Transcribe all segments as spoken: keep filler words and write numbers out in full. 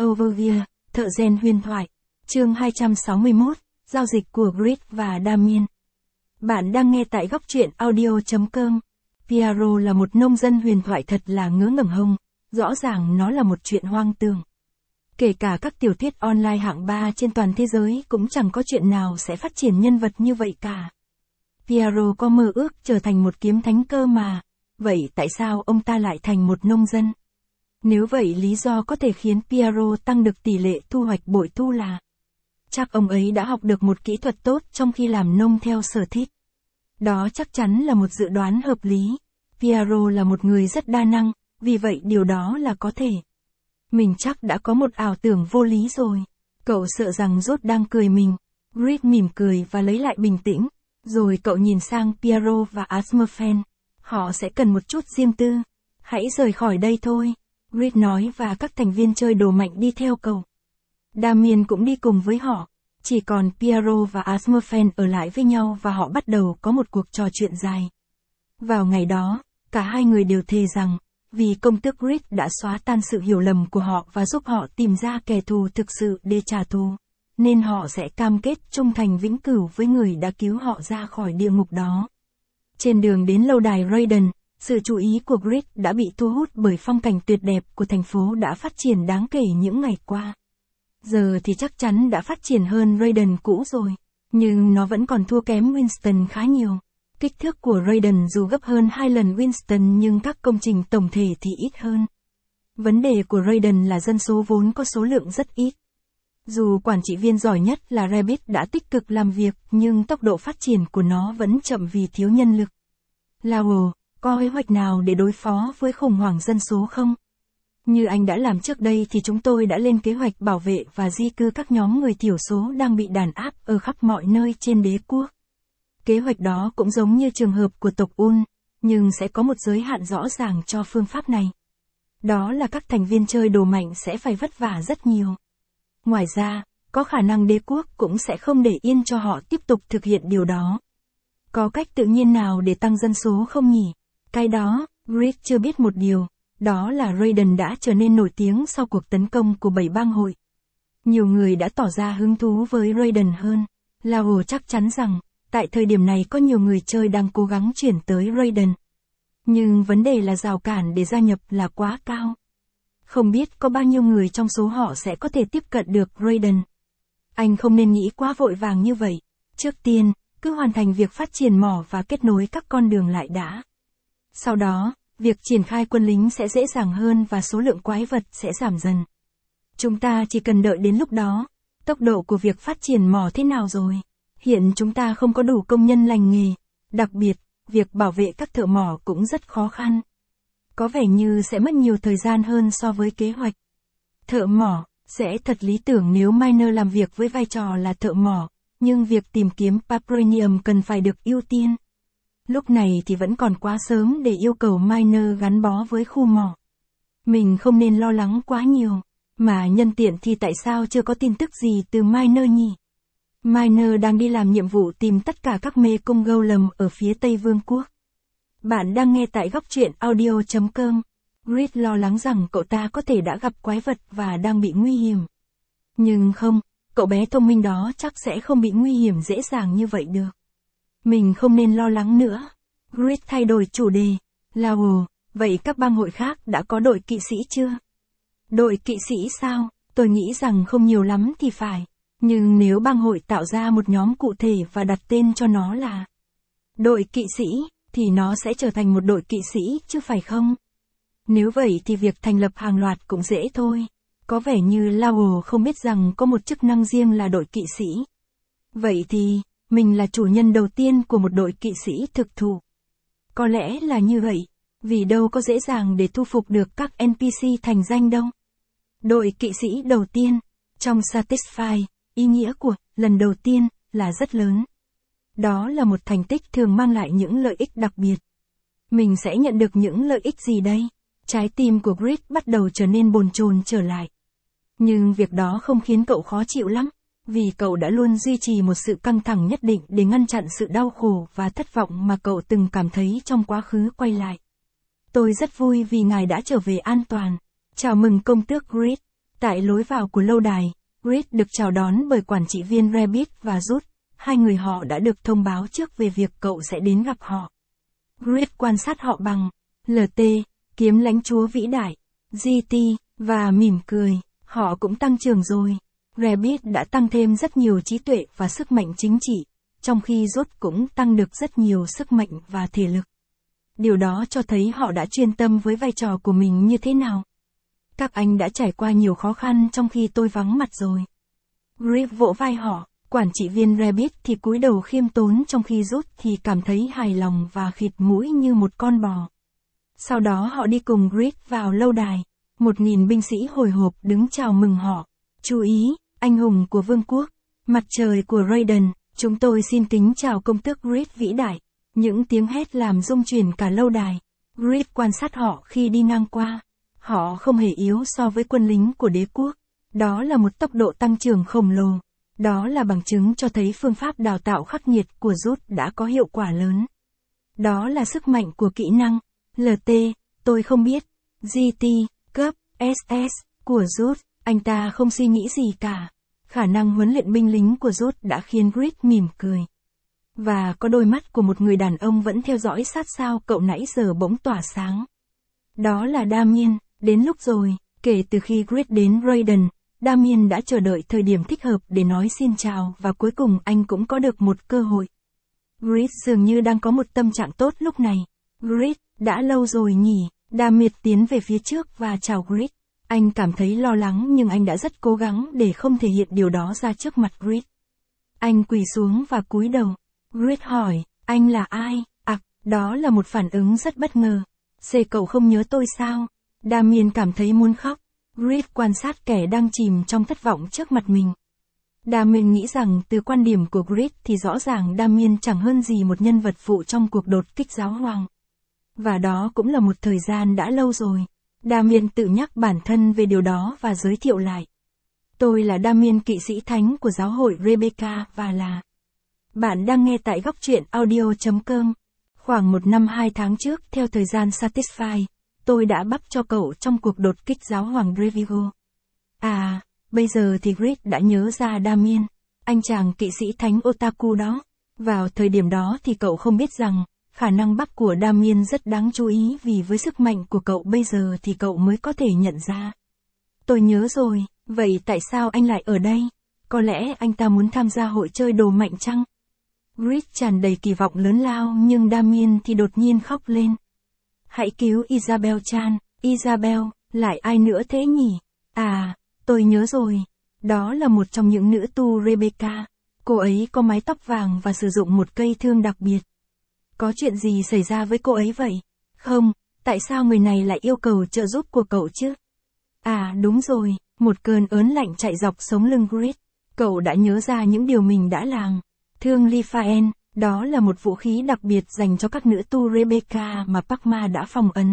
Overview, thợ rèn huyền thoại. Chương hai trăm sáu mươi mốt, giao dịch của Grid và Damien. Bạn đang nghe tại góc truyện audio chấm com. Piero là một nông dân huyền thoại thật là ngớ ngẩn hông, rõ ràng nó là một chuyện hoang tưởng. Kể cả các tiểu thuyết online hạng ba trên toàn thế giới cũng chẳng có chuyện nào sẽ phát triển nhân vật như vậy cả. Piero có mơ ước trở thành một kiếm thánh cơ mà, vậy tại sao ông ta lại thành một nông dân? Nếu vậy lý do có thể khiến Piero tăng được tỷ lệ thu hoạch bội thu là chắc ông ấy đã học được một kỹ thuật tốt trong khi làm nông theo sở thích. Đó chắc chắn là một dự đoán hợp lý. Piero là một người rất đa năng, vì vậy điều đó là có thể. Mình chắc đã có một ảo tưởng vô lý rồi. Cậu sợ rằng Rốt đang cười mình. Grid mỉm cười và lấy lại bình tĩnh. Rồi cậu nhìn sang Piero và Asmurfen. Họ sẽ cần một chút riêng tư. Hãy rời khỏi đây thôi. Grid nói và các thành viên chơi đồ mạnh đi theo cậu. Damien cũng đi cùng với họ. Chỉ còn Piero và Asmurfen ở lại với nhau và họ bắt đầu có một cuộc trò chuyện dài. Vào ngày đó, cả hai người đều thề rằng, vì công tước Grid đã xóa tan sự hiểu lầm của họ và giúp họ tìm ra kẻ thù thực sự để trả thù, nên họ sẽ cam kết trung thành vĩnh cửu với người đã cứu họ ra khỏi địa ngục đó. Trên đường đến lâu đài Raiden, sự chú ý của Grid đã bị thu hút bởi phong cảnh tuyệt đẹp của thành phố đã phát triển đáng kể những ngày qua. Giờ thì chắc chắn đã phát triển hơn Raiden cũ rồi, nhưng nó vẫn còn thua kém Winston khá nhiều. Kích thước của Raiden dù gấp hơn hai lần Winston nhưng các công trình tổng thể thì ít hơn. Vấn đề của Raiden là dân số vốn có số lượng rất ít. Dù quản trị viên giỏi nhất là Rabbit đã tích cực làm việc nhưng tốc độ phát triển của nó vẫn chậm vì thiếu nhân lực. Lowell, có kế hoạch nào để đối phó với khủng hoảng dân số không? Như anh đã làm trước đây thì chúng tôi đã lên kế hoạch bảo vệ và di cư các nhóm người thiểu số đang bị đàn áp ở khắp mọi nơi trên đế quốc. Kế hoạch đó cũng giống như trường hợp của tộc Un, nhưng sẽ có một giới hạn rõ ràng cho phương pháp này. Đó là các thành viên chơi đồ mạnh sẽ phải vất vả rất nhiều. Ngoài ra, có khả năng đế quốc cũng sẽ không để yên cho họ tiếp tục thực hiện điều đó. Có cách tự nhiên nào để tăng dân số không nhỉ? Cái đó, Grid chưa biết một điều, đó là Raiden đã trở nên nổi tiếng sau cuộc tấn công của bảy bang hội. Nhiều người đã tỏ ra hứng thú với Raiden hơn. Lowell chắc chắn rằng, tại thời điểm này có nhiều người chơi đang cố gắng chuyển tới Raiden. Nhưng vấn đề là rào cản để gia nhập là quá cao. Không biết có bao nhiêu người trong số họ sẽ có thể tiếp cận được Raiden. Anh không nên nghĩ quá vội vàng như vậy. Trước tiên, cứ hoàn thành việc phát triển mỏ và kết nối các con đường lại đã. Sau đó, việc triển khai quân lính sẽ dễ dàng hơn và số lượng quái vật sẽ giảm dần. Chúng ta chỉ cần đợi đến lúc đó. Tốc độ của việc phát triển mỏ thế nào rồi? Hiện chúng ta không có đủ công nhân lành nghề. Đặc biệt, việc bảo vệ các thợ mỏ cũng rất khó khăn. Có vẻ như sẽ mất nhiều thời gian hơn so với kế hoạch. Thợ mỏ, sẽ thật lý tưởng nếu miner làm việc với vai trò là thợ mỏ, nhưng việc tìm kiếm Vibranium cần phải được ưu tiên. Lúc này thì vẫn còn quá sớm để yêu cầu miner gắn bó với khu mỏ. Mình không nên lo lắng quá nhiều, mà nhân tiện thì tại sao chưa có tin tức gì từ miner nhỉ? Miner đang đi làm nhiệm vụ tìm tất cả các mê cung Golem ở phía Tây Vương quốc. Bạn đang nghe tại góc truyện audio chấm com. Grid lo lắng rằng cậu ta có thể đã gặp quái vật và đang bị nguy hiểm. Nhưng không, cậu bé thông minh đó chắc sẽ không bị nguy hiểm dễ dàng như vậy được. Mình không nên lo lắng nữa. Grid thay đổi chủ đề. Lowell, vậy các bang hội khác đã có đội kỵ sĩ chưa? Đội kỵ sĩ sao? Tôi nghĩ rằng không nhiều lắm thì phải. Nhưng nếu bang hội tạo ra một nhóm cụ thể và đặt tên cho nó là đội kỵ sĩ, thì nó sẽ trở thành một đội kỵ sĩ chứ phải không? Nếu vậy thì việc thành lập hàng loạt cũng dễ thôi. Có vẻ như Lowell không biết rằng có một chức năng riêng là đội kỵ sĩ. Vậy thì, mình là chủ nhân đầu tiên của một đội kỵ sĩ thực thụ. Có lẽ là như vậy, vì đâu có dễ dàng để thu phục được các en pê xê thành danh đâu. Đội kỵ sĩ đầu tiên, trong Satisfy, ý nghĩa của lần đầu tiên là rất lớn. Đó là một thành tích thường mang lại những lợi ích đặc biệt. Mình sẽ nhận được những lợi ích gì đây? Trái tim của Grid bắt đầu trở nên bồn chồn trở lại. Nhưng việc đó không khiến cậu khó chịu lắm, vì cậu đã luôn duy trì một sự căng thẳng nhất định để ngăn chặn sự đau khổ và thất vọng mà cậu từng cảm thấy trong quá khứ quay lại. Tôi rất vui vì ngài đã trở về an toàn. Chào mừng công tước Grid. Tại lối vào của lâu đài, Reed được chào đón bởi quản trị viên Rabbit và Ruth. Hai người họ đã được thông báo trước về việc cậu sẽ đến gặp họ. Reed quan sát họ bằng lờ tê, kiếm lãnh chúa vĩ đại, giê tê, và mỉm cười. Họ cũng tăng trưởng rồi. Rabbit đã tăng thêm rất nhiều trí tuệ và sức mạnh chính trị, trong khi Ruth cũng tăng được rất nhiều sức mạnh và thể lực. Điều đó cho thấy họ đã chuyên tâm với vai trò của mình như thế nào. Các anh đã trải qua nhiều khó khăn trong khi tôi vắng mặt rồi. Reed vỗ vai họ, quản trị viên Rabbit thì cúi đầu khiêm tốn trong khi Ruth thì cảm thấy hài lòng và khịt mũi như một con bò. Sau đó họ đi cùng Reed vào lâu đài. Một nghìn binh sĩ hồi hộp đứng chào mừng họ. Chú ý, anh hùng của vương quốc, mặt trời của Raiden, chúng tôi xin kính chào công tước Reed vĩ đại. Những tiếng hét làm rung chuyển cả lâu đài. Reed quan sát họ khi đi ngang qua. Họ không hề yếu so với quân lính của đế quốc. Đó là một tốc độ tăng trưởng khổng lồ. Đó là bằng chứng cho thấy phương pháp đào tạo khắc nghiệt của Ruth đã có hiệu quả lớn. Đó là sức mạnh của kỹ năng. lờ tê, tôi không biết. giê tê, cấp, ét ét, của Ruth, anh ta không suy nghĩ gì cả. Khả năng huấn luyện binh lính của Ruth đã khiến Reed mỉm cười. Và có đôi mắt của một người đàn ông vẫn theo dõi sát sao cậu nãy giờ bỗng tỏa sáng. Đó là Damien, đến lúc rồi. Kể từ khi Reed đến Raiden, Damien đã chờ đợi thời điểm thích hợp để nói xin chào và cuối cùng anh cũng có được một cơ hội. Reed dường như đang có một tâm trạng tốt lúc này. Reed, đã lâu rồi nhỉ? Damien tiến về phía trước và chào Reed. Anh cảm thấy lo lắng nhưng anh đã rất cố gắng để không thể hiện điều đó ra trước mặt Reed. Anh quỳ xuống và cúi đầu. Reed hỏi, anh là ai? À, đó là một phản ứng rất bất ngờ. Xê cậu không nhớ tôi sao? Damien cảm thấy muốn khóc. Reed quan sát kẻ đang chìm trong thất vọng trước mặt mình. Damien nghĩ rằng từ quan điểm của Reed thì rõ ràng Damien chẳng hơn gì một nhân vật phụ trong cuộc đột kích giáo hoàng. Và đó cũng là một thời gian đã lâu rồi. Damien tự nhắc bản thân về điều đó và giới thiệu lại. Tôi là Damien, kỵ sĩ thánh của giáo hội Rebecca và là... Bạn đang nghe tại góc truyện audio chấm com. Khoảng một năm hai tháng trước theo thời gian Satisfy, tôi đã bắp cho cậu trong cuộc đột kích giáo hoàng Revigo. À, bây giờ thì Reed đã nhớ ra Damien, anh chàng kỵ sĩ thánh otaku đó. Vào thời điểm đó thì cậu không biết rằng, khả năng bắp của Damien rất đáng chú ý vì với sức mạnh của cậu bây giờ thì cậu mới có thể nhận ra. Tôi nhớ rồi, vậy tại sao anh lại ở đây? Có lẽ anh ta muốn tham gia hội chơi đồ mạnh chăng? Reed tràn đầy kỳ vọng lớn lao nhưng Damien thì đột nhiên khóc lên. Hãy cứu Isabel Chan, Isabel, lại ai nữa thế nhỉ? À, tôi nhớ rồi. Đó là một trong những nữ tu Rebecca. Cô ấy có mái tóc vàng và sử dụng một cây thương đặc biệt. Có chuyện gì xảy ra với cô ấy vậy? Không, tại sao người này lại yêu cầu trợ giúp của cậu chứ? À đúng rồi, một cơn ớn lạnh chạy dọc sống lưng Reed. Cậu đã nhớ ra những điều mình đã làm. Thương Lifaen, đó là một vũ khí đặc biệt dành cho các nữ tu Rebecca mà Parkma đã phong ấn.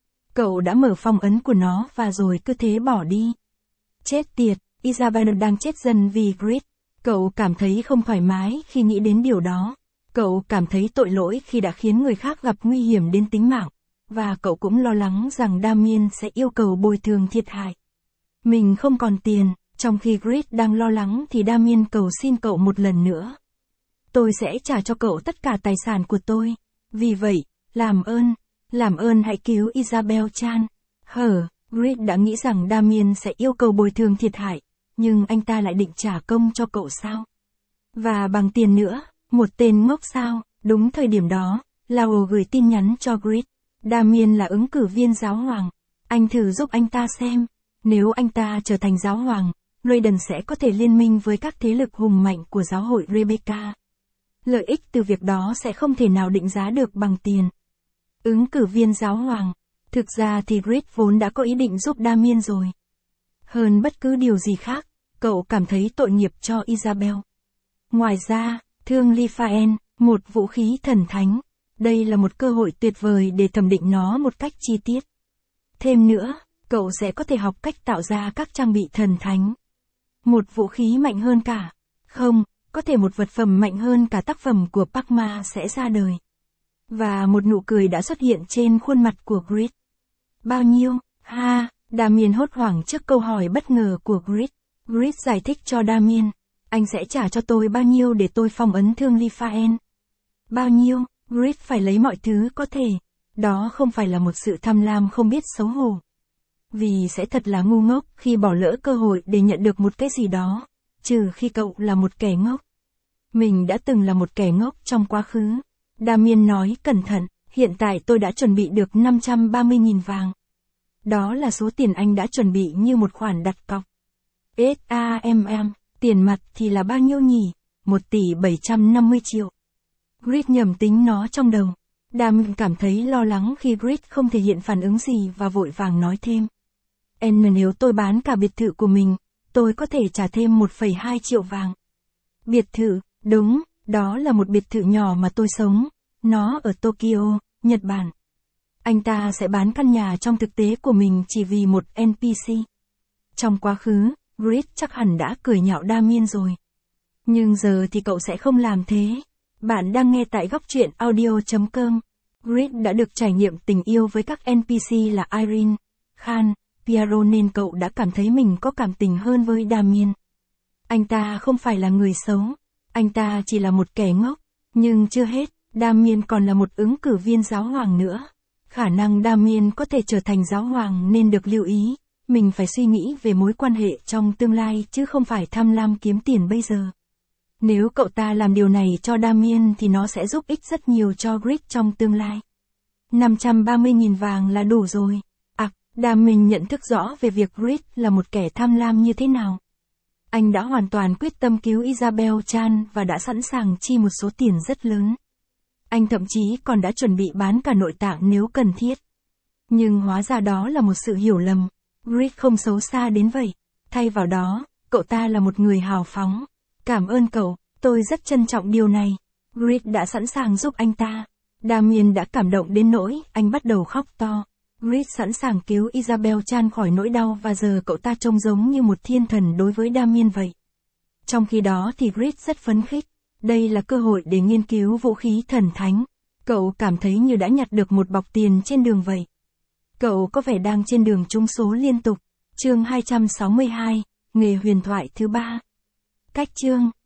Cậu đã mở phong ấn của nó và rồi cứ thế bỏ đi. Chết tiệt, Isabel đang chết dần vì Reed. Cậu cảm thấy không thoải mái khi nghĩ đến điều đó. Cậu cảm thấy tội lỗi khi đã khiến người khác gặp nguy hiểm đến tính mạng. Và cậu cũng lo lắng rằng Damien sẽ yêu cầu bồi thường thiệt hại. Mình không còn tiền, trong khi Reed đang lo lắng thì Damien cầu xin cậu một lần nữa. Tôi sẽ trả cho cậu tất cả tài sản của tôi. Vì vậy, làm ơn, làm ơn hãy cứu Isabel Chan. Hở, Reed đã nghĩ rằng Damien sẽ yêu cầu bồi thường thiệt hại, nhưng anh ta lại định trả công cho cậu sao? Và bằng tiền nữa, một tên ngốc sao? Đúng thời điểm đó, Lao gửi tin nhắn cho Reed. Damien là ứng cử viên giáo hoàng. Anh thử giúp anh ta xem. Nếu anh ta trở thành giáo hoàng, Raiden sẽ có thể liên minh với các thế lực hùng mạnh của giáo hội Rebecca. Lợi ích từ việc đó sẽ không thể nào định giá được bằng tiền. Ứng cử viên giáo hoàng. Thực ra thì Reed vốn đã có ý định giúp Damien rồi. Hơn bất cứ điều gì khác, cậu cảm thấy tội nghiệp cho Isabel. Ngoài ra, thương Lifaen, một vũ khí thần thánh. Đây là một cơ hội tuyệt vời để thẩm định nó một cách chi tiết. Thêm nữa, cậu sẽ có thể học cách tạo ra các trang bị thần thánh. Một vũ khí mạnh hơn cả. Không, có thể một vật phẩm mạnh hơn cả tác phẩm của Parkma sẽ ra đời. Và một nụ cười đã xuất hiện trên khuôn mặt của Reed. Bao nhiêu? Ha, Damien hốt hoảng trước câu hỏi bất ngờ của Grit. Grit giải thích cho Damien. Anh sẽ trả cho tôi bao nhiêu để tôi phong ấn thương Lifaen? Bao nhiêu? Grit phải lấy mọi thứ có thể. Đó không phải là một sự tham lam không biết xấu hổ. Vì sẽ thật là ngu ngốc khi bỏ lỡ cơ hội để nhận được một cái gì đó, trừ khi cậu là một kẻ ngốc. Mình đã từng là một kẻ ngốc trong quá khứ. Damien nói cẩn thận, hiện tại tôi đã chuẩn bị được năm trăm ba mươi nghìn vàng. Đó là số tiền anh đã chuẩn bị như một khoản đặt cọc. SAMM, tiền mặt thì là bao nhiêu nhỉ? một tỷ bảy trăm năm mươi triệu. Grit nhầm tính nó trong đầu. Damien cảm thấy lo lắng khi Grit không thể hiện phản ứng gì và vội vàng nói thêm. N nếu tôi bán cả biệt thự của mình, tôi có thể trả thêm một phẩy hai triệu vàng. Biệt thự, đúng, đó là một biệt thự nhỏ mà tôi sống. Nó ở Tokyo, Nhật Bản. Anh ta sẽ bán căn nhà trong thực tế của mình chỉ vì một en pê xê. Trong quá khứ, Grit chắc hẳn đã cười nhạo Damien rồi. Nhưng giờ thì cậu sẽ không làm thế. Bạn đang nghe tại góc truyện audio chấm com. Grit đã được trải nghiệm tình yêu với các en pê xê là Irene, Khan, Piero nên cậu đã cảm thấy mình có cảm tình hơn với Damien. Anh ta không phải là người xấu. Anh ta chỉ là một kẻ ngốc. Nhưng chưa hết, Damien còn là một ứng cử viên giáo hoàng nữa. Khả năng Damien có thể trở thành giáo hoàng nên được lưu ý. Mình phải suy nghĩ về mối quan hệ trong tương lai chứ không phải tham lam kiếm tiền bây giờ. Nếu cậu ta làm điều này cho Damien thì nó sẽ giúp ích rất nhiều cho Grit trong tương lai. năm trăm ba mươi nghìn vàng là đủ rồi. À, Damien nhận thức rõ về việc Grit là một kẻ tham lam như thế nào. Anh đã hoàn toàn quyết tâm cứu Isabel Chan và đã sẵn sàng chi một số tiền rất lớn. Anh thậm chí còn đã chuẩn bị bán cả nội tạng nếu cần thiết. Nhưng hóa ra đó là một sự hiểu lầm. Grit không xấu xa đến vậy. Thay vào đó, cậu ta là một người hào phóng. Cảm ơn cậu, tôi rất trân trọng điều này. Grit đã sẵn sàng giúp anh ta. Damien đã cảm động đến nỗi anh bắt đầu khóc to. Grit sẵn sàng cứu Isabel Chan khỏi nỗi đau và giờ cậu ta trông giống như một thiên thần đối với Damien vậy. Trong khi đó thì Grit rất phấn khích. Đây là cơ hội để nghiên cứu vũ khí thần thánh. Cậu cảm thấy như đã nhặt được một bọc tiền trên đường vậy. Cậu có vẻ đang trên đường trúng số liên tục. Chương hai trăm sáu mươi hai, nghề huyền thoại thứ ba. Cách chương